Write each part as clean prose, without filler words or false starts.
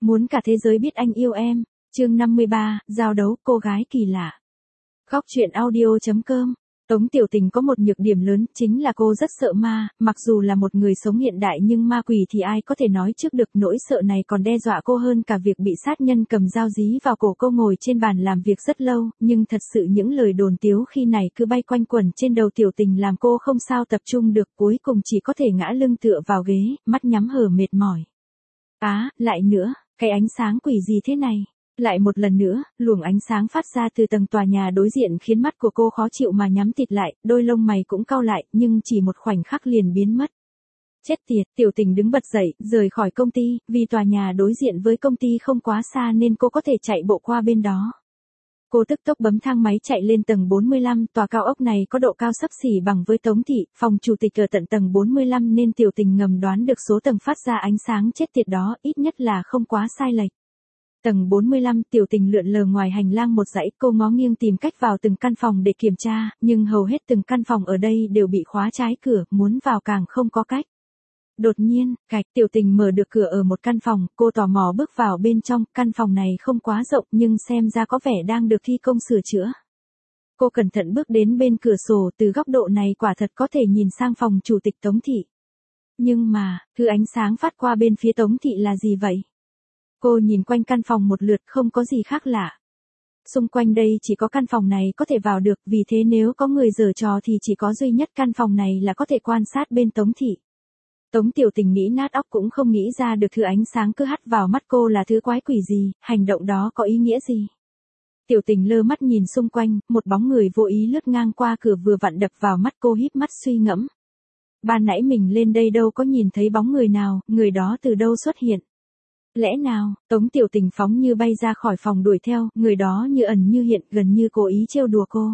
Muốn cả thế giới biết anh yêu em. Chương 53, giao đấu cô gái kỳ lạ. Góc truyện audio.com. Tống Tiểu Tình có một nhược điểm lớn, chính là cô rất sợ ma, mặc dù là một người sống hiện đại nhưng ma quỷ thì ai có thể nói trước được, nỗi sợ này còn đe dọa cô hơn cả việc bị sát nhân cầm dao dí vào cổ. Cô ngồi trên bàn làm việc rất lâu, nhưng thật sự những lời đồn tiếu khi này cứ bay quanh quẩn trên đầu Tiểu Tình làm cô không sao tập trung được, cuối cùng chỉ có thể ngã lưng tựa vào ghế, mắt nhắm hờ mệt mỏi. Lại nữa, cái ánh sáng quỷ gì thế này? Lại một lần nữa, luồng ánh sáng phát ra từ tầng tòa nhà đối diện khiến mắt của cô khó chịu mà nhắm tịt lại, đôi lông mày cũng cau lại, nhưng chỉ một khoảnh khắc liền biến mất. Chết tiệt, Tiểu Tình đứng bật dậy, rời khỏi công ty, vì tòa nhà đối diện với công ty không quá xa nên cô có thể chạy bộ qua bên đó. Cô tức tốc bấm thang máy chạy lên tầng 45, tòa cao ốc này có độ cao xấp xỉ bằng với Tống thị, phòng chủ tịch ở tận tầng 45 nên Tiểu Tình ngầm đoán được số tầng phát ra ánh sáng chết tiệt đó, ít nhất là không quá sai lệch. Tầng 45, Tiểu Tình lượn lờ ngoài hành lang một dãy, cô ngó nghiêng tìm cách vào từng căn phòng để kiểm tra, nhưng hầu hết từng căn phòng ở đây đều bị khóa trái cửa, muốn vào càng không có cách. Đột nhiên, Tiểu Tình mở được cửa ở một căn phòng, cô tò mò bước vào bên trong, căn phòng này không quá rộng nhưng xem ra có vẻ đang được thi công sửa chữa. Cô cẩn thận bước đến bên cửa sổ, từ góc độ này quả thật có thể nhìn sang phòng chủ tịch Tống thị. Nhưng mà, thứ ánh sáng phát qua bên phía Tống thị là gì vậy? Cô nhìn quanh căn phòng một lượt không có gì khác lạ. Xung quanh đây chỉ có căn phòng này có thể vào được, vì thế nếu có người giở trò thì chỉ có duy nhất căn phòng này là có thể quan sát bên Tống thị. Tống Tiểu Tình nghĩ nát óc cũng không nghĩ ra được thứ ánh sáng cứ hắt vào mắt cô là thứ quái quỷ gì, hành động đó có ý nghĩa gì. Tiểu Tình lơ mắt nhìn xung quanh, một bóng người vô ý lướt ngang qua cửa vừa vặn đập vào mắt cô, híp mắt suy ngẫm. Ban nãy mình lên đây đâu có nhìn thấy bóng người nào, người đó từ đâu xuất hiện. Lẽ nào, Tống Tiểu Tình phóng như bay ra khỏi phòng đuổi theo, người đó như ẩn như hiện, gần như cố ý trêu đùa cô.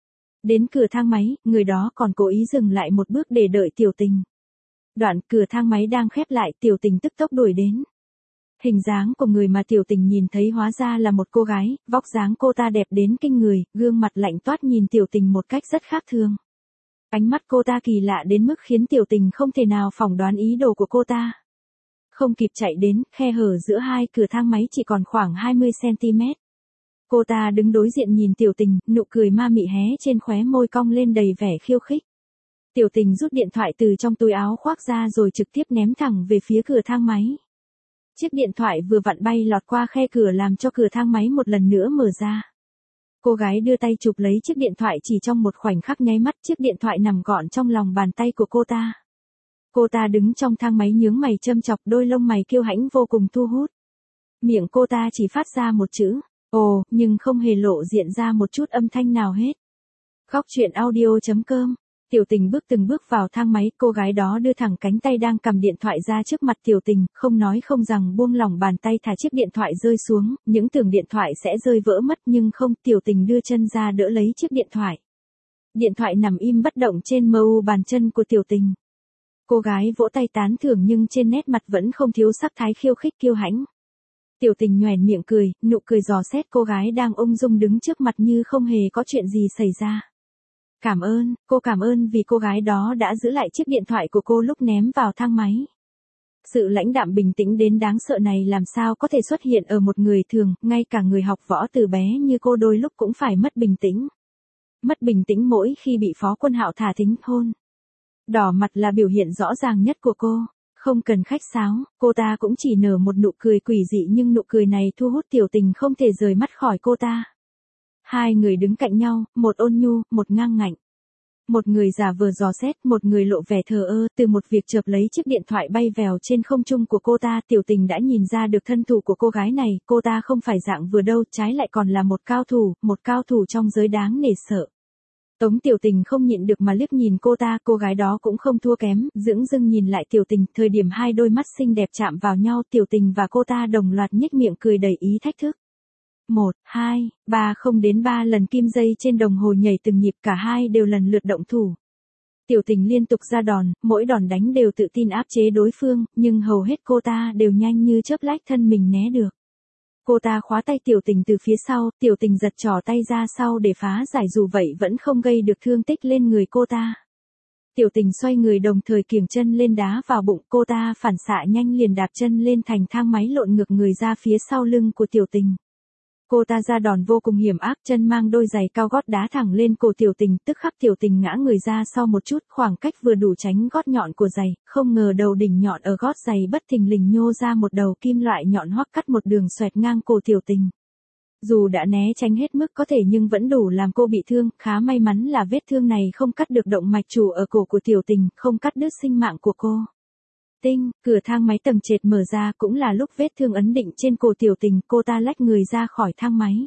Đến cửa thang máy, người đó còn cố ý dừng lại một bước để đợi Tiểu Tình. Đoạn cửa thang máy đang khép lại, Tiểu Tình tức tốc đuổi đến. Hình dáng của người mà Tiểu Tình nhìn thấy hóa ra là một cô gái, vóc dáng cô ta đẹp đến kinh người, gương mặt lạnh toát nhìn Tiểu Tình một cách rất khác thường. Ánh mắt cô ta kỳ lạ đến mức khiến Tiểu Tình không thể nào phỏng đoán ý đồ của cô ta. Không kịp chạy đến, khe hở giữa hai cửa thang máy chỉ còn khoảng 20cm. Cô ta đứng đối diện nhìn Tiểu Tình, nụ cười ma mị hé trên khóe môi cong lên đầy vẻ khiêu khích. Tiểu Tình rút điện thoại từ trong túi áo khoác ra rồi trực tiếp ném thẳng về phía cửa thang máy. Chiếc điện thoại vừa vặn bay lọt qua khe cửa làm cho cửa thang máy một lần nữa mở ra. Cô gái đưa tay chụp lấy chiếc điện thoại, chỉ trong một khoảnh khắc nháy mắt chiếc điện thoại nằm gọn trong lòng bàn tay của cô ta. Cô ta đứng trong thang máy nhướng mày châm chọc, đôi lông mày kiêu hãnh vô cùng thu hút. Miệng cô ta chỉ phát ra một chữ, ồ, nhưng không hề lộ diện ra một chút âm thanh nào hết. Góc truyện audio.com. Tiểu Tình bước từng bước vào thang máy, cô gái đó đưa thẳng cánh tay đang cầm điện thoại ra trước mặt Tiểu Tình, không nói không rằng buông lỏng bàn tay thả chiếc điện thoại rơi xuống, những tưởng điện thoại sẽ rơi vỡ mất nhưng không, Tiểu Tình đưa chân ra đỡ lấy chiếc điện thoại. Điện thoại nằm im bất động trên mu bàn chân của Tiểu Tình. Cô gái vỗ tay tán thưởng nhưng trên nét mặt vẫn không thiếu sắc thái khiêu khích kiêu hãnh. Tiểu Tình nhoẻn miệng cười, nụ cười dò xét cô gái đang ung dung đứng trước mặt như không hề có chuyện gì xảy ra. Cô cảm ơn vì cô gái đó đã giữ lại chiếc điện thoại của cô lúc ném vào thang máy. Sự lãnh đạm bình tĩnh đến đáng sợ này làm sao có thể xuất hiện ở một người thường, ngay cả người học võ từ bé như cô đôi lúc cũng phải mất bình tĩnh. Mất bình tĩnh mỗi khi bị Phó Quân Hạo thả thính hôn. Đỏ mặt là biểu hiện rõ ràng nhất của cô, không cần khách sáo, cô ta cũng chỉ nở một nụ cười quỷ dị nhưng nụ cười này thu hút Tiểu Tình không thể rời mắt khỏi cô ta. Hai người đứng cạnh nhau, một ôn nhu, một ngang ngạnh. Một người giả vờ dò xét, một người lộ vẻ thờ ơ, từ một việc chợp lấy chiếc điện thoại bay vèo trên không trung của cô ta, Tiểu Tình đã nhìn ra được thân thủ của cô gái này, cô ta không phải dạng vừa đâu, trái lại còn là một cao thủ trong giới đáng nể sợ. Tống Tiểu Tình không nhịn được mà liếc nhìn cô ta, cô gái đó cũng không thua kém, dửng dưng nhìn lại Tiểu Tình, thời điểm hai đôi mắt xinh đẹp chạm vào nhau, Tiểu Tình và cô ta đồng loạt nhếch miệng cười đầy ý thách thức. 1, 2, 3 không đến 3 lần kim dây trên đồng hồ nhảy từng nhịp, cả hai đều lần lượt động thủ. Tiểu Tình liên tục ra đòn, mỗi đòn đánh đều tự tin áp chế đối phương, nhưng hầu hết cô ta đều nhanh như chớp lách thân mình né được. Cô ta khóa tay Tiểu Tình từ phía sau, Tiểu Tình giật trỏ tay ra sau để phá giải, dù vậy vẫn không gây được thương tích lên người cô ta. Tiểu tình xoay người đồng thời kiềng chân lên đá vào bụng, cô ta phản xạ nhanh liền đạp chân lên thành thang máy lộn ngược người ra phía sau lưng của tiểu tình. Cô ta ra đòn vô cùng hiểm ác, chân mang đôi giày cao gót đá thẳng lên cổ tiểu tình, tức khắc tiểu tình ngã người ra sau một chút, khoảng cách vừa đủ tránh gót nhọn của giày, không ngờ đầu đỉnh nhọn ở gót giày bất thình lình nhô ra một đầu kim loại nhọn hoắt cắt một đường xoẹt ngang cổ tiểu tình. Dù đã né tránh hết mức có thể nhưng vẫn đủ làm cô bị thương, khá may mắn là vết thương này không cắt được động mạch chủ ở cổ của tiểu tình, không cắt đứt sinh mạng của cô. Tinh, cửa thang máy tầng trệt mở ra, cũng là lúc vết thương ấn định trên cổ tiểu tình, cô ta lách người ra khỏi thang máy.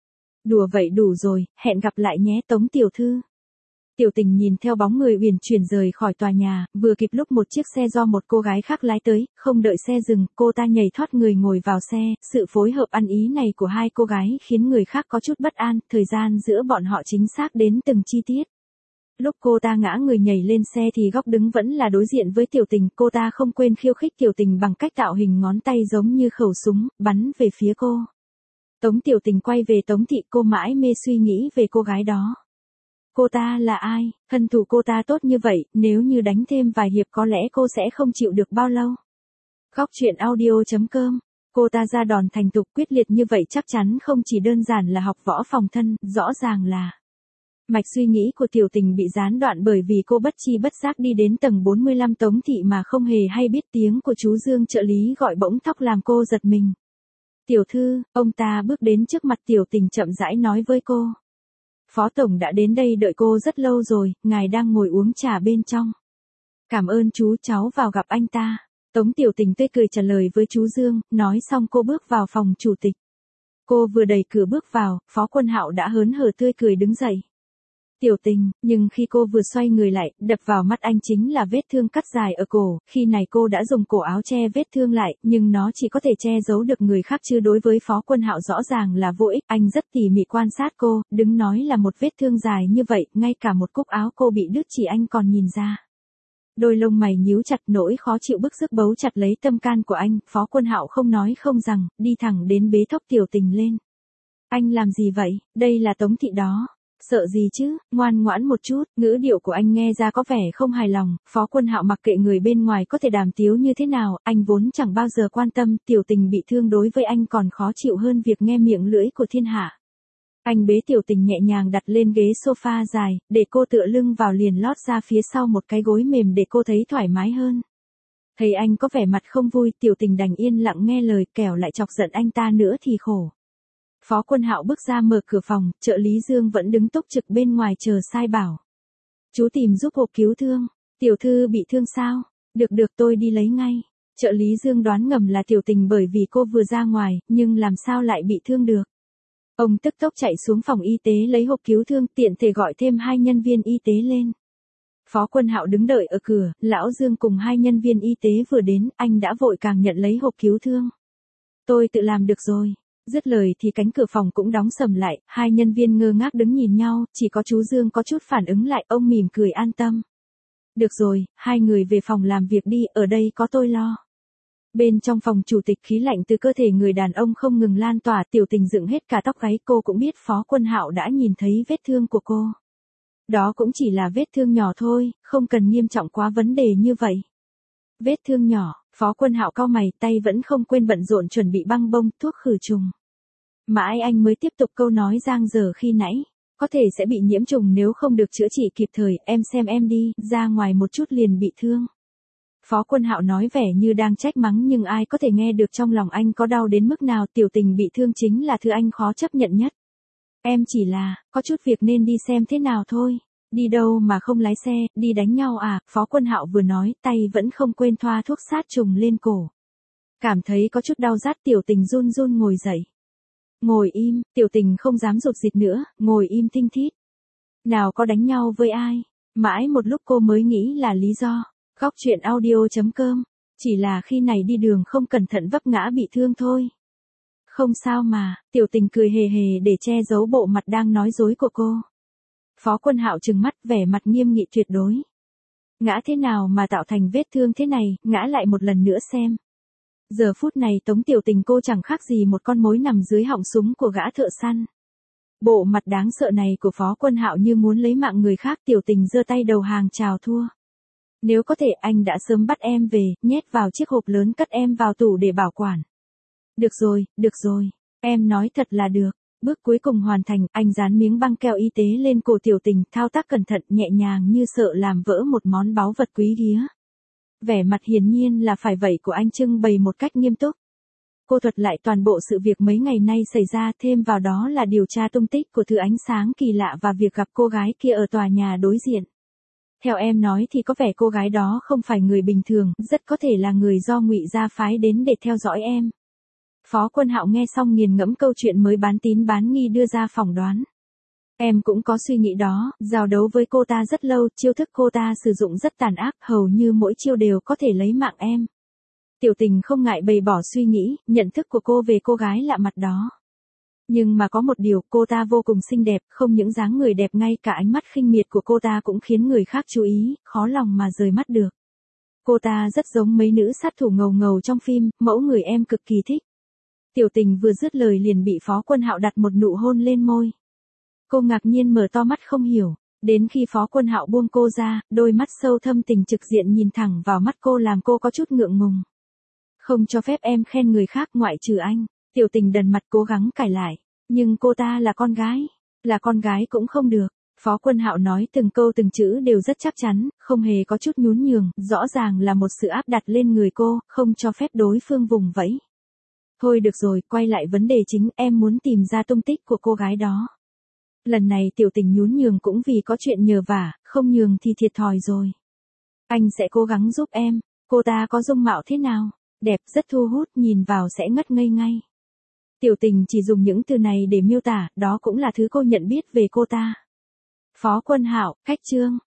Đùa vậy đủ rồi, hẹn gặp lại nhé Tống tiểu thư. Tiểu tình nhìn theo bóng người uyển chuyển rời khỏi tòa nhà, vừa kịp lúc một chiếc xe do một cô gái khác lái tới, không đợi xe dừng, cô ta nhảy thoát người ngồi vào xe, sự phối hợp ăn ý này của hai cô gái khiến người khác có chút bất an, thời gian giữa bọn họ chính xác đến từng chi tiết. Lúc cô ta ngã người nhảy lên xe thì góc đứng vẫn là đối diện với tiểu tình, cô ta không quên khiêu khích tiểu tình bằng cách tạo hình ngón tay giống như khẩu súng, bắn về phía cô. Tống tiểu tình quay về Tống thị, cô mãi mê suy nghĩ về cô gái đó. Cô ta là ai, thân thủ cô ta tốt như vậy, nếu như đánh thêm vài hiệp có lẽ cô sẽ không chịu được bao lâu. Góc truyện audio.com. Cô ta ra đòn thành thục quyết liệt như vậy chắc chắn không chỉ đơn giản là học võ phòng thân, rõ ràng là mạch suy nghĩ của tiểu tình bị gián đoạn bởi vì cô bất chi bất giác đi đến tầng 45 Tống thị mà không hề hay biết tiếng của chú Dương trợ lý gọi bỗng thóc làm cô giật mình. Tiểu thư, ông ta bước đến trước mặt tiểu tình chậm rãi nói với cô. Phó tổng đã đến đây đợi cô rất lâu rồi, ngài đang ngồi uống trà bên trong. Cảm ơn chú, cháu vào gặp anh ta. Tống tiểu tình tươi cười trả lời với chú Dương, nói xong cô bước vào phòng chủ tịch. Cô vừa đẩy cửa bước vào, Phó Quân Hạo đã hớn hở tươi cười đứng dậy. Tiểu tình, nhưng khi cô vừa xoay người lại, đập vào mắt anh chính là vết thương cắt dài ở cổ, khi này cô đã dùng cổ áo che vết thương lại, nhưng nó chỉ có thể che giấu được người khác chứ đối với Phó Quân Hạo rõ ràng là vô ích, anh rất tỉ mỉ quan sát cô, đừng nói là một vết thương dài như vậy, ngay cả một cúc áo cô bị đứt chỉ anh còn nhìn ra. Đôi lông mày nhíu chặt, nỗi khó chịu bức rứt bấu chặt lấy tâm can của anh, Phó Quân Hạo không nói không rằng, đi thẳng đến bế thốc tiểu tình lên. Anh làm gì vậy, đây là Tống thị đó. Sợ gì chứ, ngoan ngoãn một chút, ngữ điệu của anh nghe ra có vẻ không hài lòng, Phó Quân Hạo mặc kệ người bên ngoài có thể đàm tiếu như thế nào, anh vốn chẳng bao giờ quan tâm, tiểu tình bị thương đối với anh còn khó chịu hơn việc nghe miệng lưỡi của thiên hạ. Anh bế tiểu tình nhẹ nhàng đặt lên ghế sofa dài, để cô tựa lưng vào liền lót ra phía sau một cái gối mềm để cô thấy thoải mái hơn. Thấy anh có vẻ mặt không vui, tiểu tình đành yên lặng nghe lời, kẻo lại chọc giận anh ta nữa thì khổ. Phó Quân Hạo bước ra mở cửa phòng, trợ lý Dương vẫn đứng túc trực bên ngoài chờ sai bảo. Chú tìm giúp hộp cứu thương, tiểu thư bị thương sao? Được tôi đi lấy ngay. Trợ lý Dương đoán ngầm là tiểu tình bởi vì cô vừa ra ngoài, nhưng làm sao lại bị thương được. Ông tức tốc chạy xuống phòng y tế lấy hộp cứu thương, tiện thể gọi thêm 2 nhân viên y tế lên. Phó Quân Hạo đứng đợi ở cửa, lão Dương cùng 2 nhân viên y tế vừa đến, anh đã vội càng nhận lấy hộp cứu thương. Tôi tự làm được rồi. Dứt lời thì cánh cửa phòng cũng đóng sầm lại, 2 nhân viên ngơ ngác đứng nhìn nhau, chỉ có chú Dương có chút phản ứng lại, ông mỉm cười an tâm. Được rồi, 2 người về phòng làm việc đi, ở đây có tôi lo. Bên trong phòng chủ tịch khí lạnh từ cơ thể người đàn ông không ngừng lan tỏa, tiểu tình dựng hết cả tóc gáy, cô cũng biết Phó Quân Hạo đã nhìn thấy vết thương của cô. Đó cũng chỉ là vết thương nhỏ thôi, không cần nghiêm trọng quá vấn đề như vậy. Vết thương nhỏ, Phó Quân Hạo cau mày, tay vẫn không quên bận rộn chuẩn bị băng bông, thuốc khử trùng. Mãi anh mới tiếp tục câu nói giang dở khi nãy, có thể sẽ bị nhiễm trùng nếu không được chữa trị kịp thời, em xem em đi, ra ngoài một chút liền bị thương. Phó Quân Hạo nói vẻ như đang trách mắng nhưng ai có thể nghe được trong lòng anh có đau đến mức nào, tiểu tình bị thương chính là thứ anh khó chấp nhận nhất. Em chỉ là, có chút việc nên đi xem thế nào thôi. Đi đâu mà không lái xe, đi đánh nhau à, Phó Quân Hạo vừa nói, tay vẫn không quên thoa thuốc sát trùng lên cổ. Cảm thấy có chút đau rát, tiểu tình run run ngồi dậy. Ngồi im, tiểu tình không dám rụt rịt nữa, ngồi im thinh thít. Nào có đánh nhau với ai, mãi một lúc cô mới nghĩ là lý do. Góc truyện audio.com, chỉ là khi này đi đường không cẩn thận vấp ngã bị thương thôi. Không sao mà, tiểu tình cười hề hề để che giấu bộ mặt đang nói dối của cô. Phó Quân Hạo trừng mắt, vẻ mặt nghiêm nghị tuyệt đối. Ngã thế nào mà tạo thành vết thương thế này, ngã lại một lần nữa xem. Giờ phút này Tống tiểu tình cô chẳng khác gì một con mối nằm dưới họng súng của gã thợ săn. Bộ mặt đáng sợ này của Phó Quân Hạo như muốn lấy mạng người khác, tiểu tình giơ tay đầu hàng chào thua. Nếu có thể anh đã sớm bắt em về, nhét vào chiếc hộp lớn cất em vào tủ để bảo quản. Được rồi, em nói thật là được. Bước cuối cùng hoàn thành, anh dán miếng băng keo y tế lên cổ Tiểu Tình, thao tác cẩn thận nhẹ nhàng như sợ làm vỡ một món báu vật quý hiếm. Vẻ mặt hiển nhiên là phải vậy của anh trưng bày một cách nghiêm túc. Cô thuật lại toàn bộ sự việc mấy ngày nay xảy ra, thêm vào đó là điều tra tung tích của thứ ánh sáng kỳ lạ và việc gặp cô gái kia ở tòa nhà đối diện. Theo em nói thì có vẻ cô gái đó không phải người bình thường, rất có thể là người do Ngụy gia phái đến để theo dõi em. Phó Quân Hạo nghe xong nghiền ngẫm câu chuyện mới bán tín bán nghi đưa ra phỏng đoán. Em cũng có suy nghĩ đó, giao đấu với cô ta rất lâu, chiêu thức cô ta sử dụng rất tàn ác, hầu như mỗi chiêu đều có thể lấy mạng em. Tiểu Tình không ngại bày bỏ suy nghĩ, nhận thức của cô về cô gái lạ mặt đó. Nhưng mà có một điều, cô ta vô cùng xinh đẹp, không những dáng người đẹp, ngay cả ánh mắt khinh miệt của cô ta cũng khiến người khác chú ý, khó lòng mà rời mắt được. Cô ta rất giống mấy nữ sát thủ ngầu ngầu trong phim, mẫu người em cực kỳ thích. Tiểu Tình vừa dứt lời liền bị Phó Quân Hạo đặt một nụ hôn lên môi. Cô ngạc nhiên mở to mắt không hiểu, đến khi Phó Quân Hạo buông cô ra, đôi mắt sâu thâm tình trực diện nhìn thẳng vào mắt cô làm cô có chút ngượng ngùng. Không cho phép em khen người khác ngoại trừ anh. Tiểu Tình đần mặt cố gắng cãi lại, nhưng cô ta là con gái cũng không được. Phó Quân Hạo nói từng câu từng chữ đều rất chắc chắn, không hề có chút nhún nhường, rõ ràng là một sự áp đặt lên người cô, không cho phép đối phương vùng vẫy. Thôi được rồi, quay lại vấn đề chính, em muốn tìm ra tung tích của cô gái đó. Lần này Tiểu Tình nhún nhường cũng vì có chuyện nhờ vả, không nhường thì thiệt thòi rồi. Anh sẽ cố gắng giúp em. Cô ta có dung mạo thế nào? Đẹp, rất thu hút, nhìn vào sẽ ngất ngây ngay. Tiểu Tình chỉ dùng những từ này để miêu tả, đó cũng là thứ cô nhận biết về cô ta. Phó Quân Hạo, khách trương.